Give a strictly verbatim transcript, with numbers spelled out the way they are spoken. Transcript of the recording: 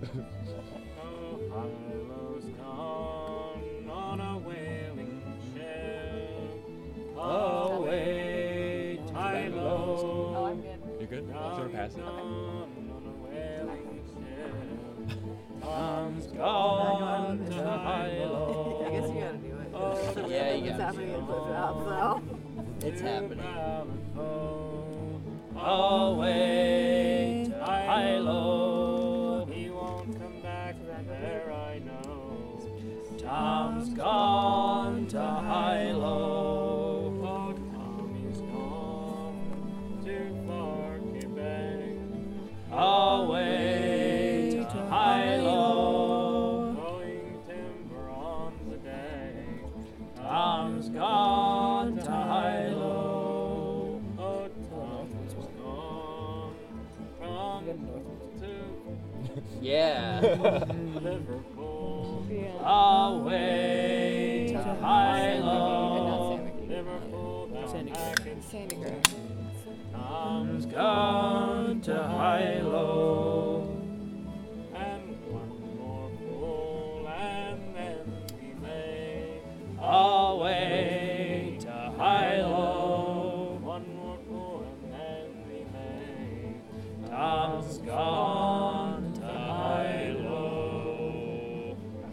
Oh, Hilo's gone on a whaling ship. Away, Hilo. Oh, I'm good. You good? Should I pass it? On a whaling ship. Tom's gone to Hilo. I guess you gotta do it. Oh, Yeah, you It's gotta happening do in it. close out, so. It's happening. Away to Hilo. He won't come back there, I know. Tom's gone to Hilo. Oh, Tommy's gone to far Quebec. Away to Hilo. Going timber on the deck. Tom's gone to Hilo. Oh, Tom's gone from to Yeah. Liverpool. Yeah. Away to And not Hilo. Sandy. Liverpool down Sandy back in Sandy Gray. Tom's gone to Hilo.